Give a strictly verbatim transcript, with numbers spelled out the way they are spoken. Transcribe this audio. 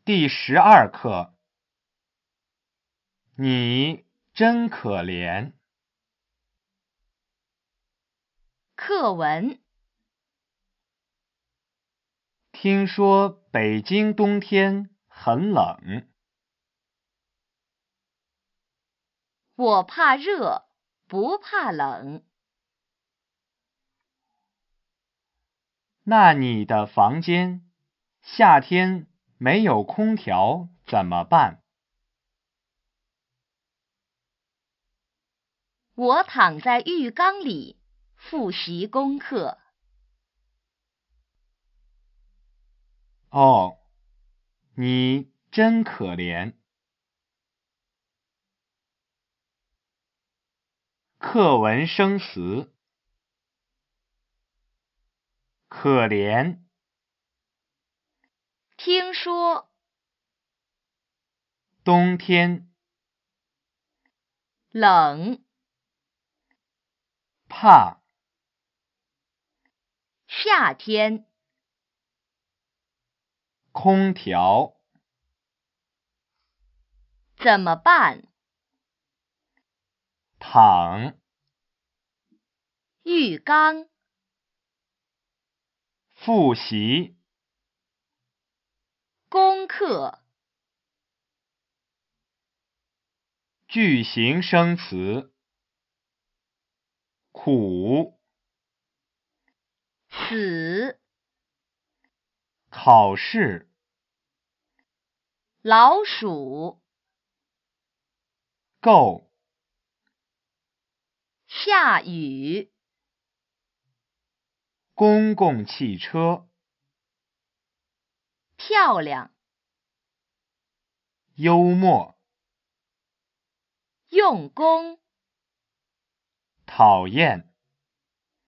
第十二课，你真可怜。 课文。 听说北京冬天很冷。 我怕热，不怕冷。 那你的房间夏天没有空调怎么办？ 我躺在浴缸里复习功课。 哦，你真可怜。课文生词：可怜， 听说， 冬天， 冷， 怕， 夏天， 空调， 怎么办？ 躺， 浴缸， 复习， 功课， 句型生词：苦， 死， 考试， 老鼠， 够， 下雨， 公共汽车， 漂亮， 幽默， 用功。 讨厌。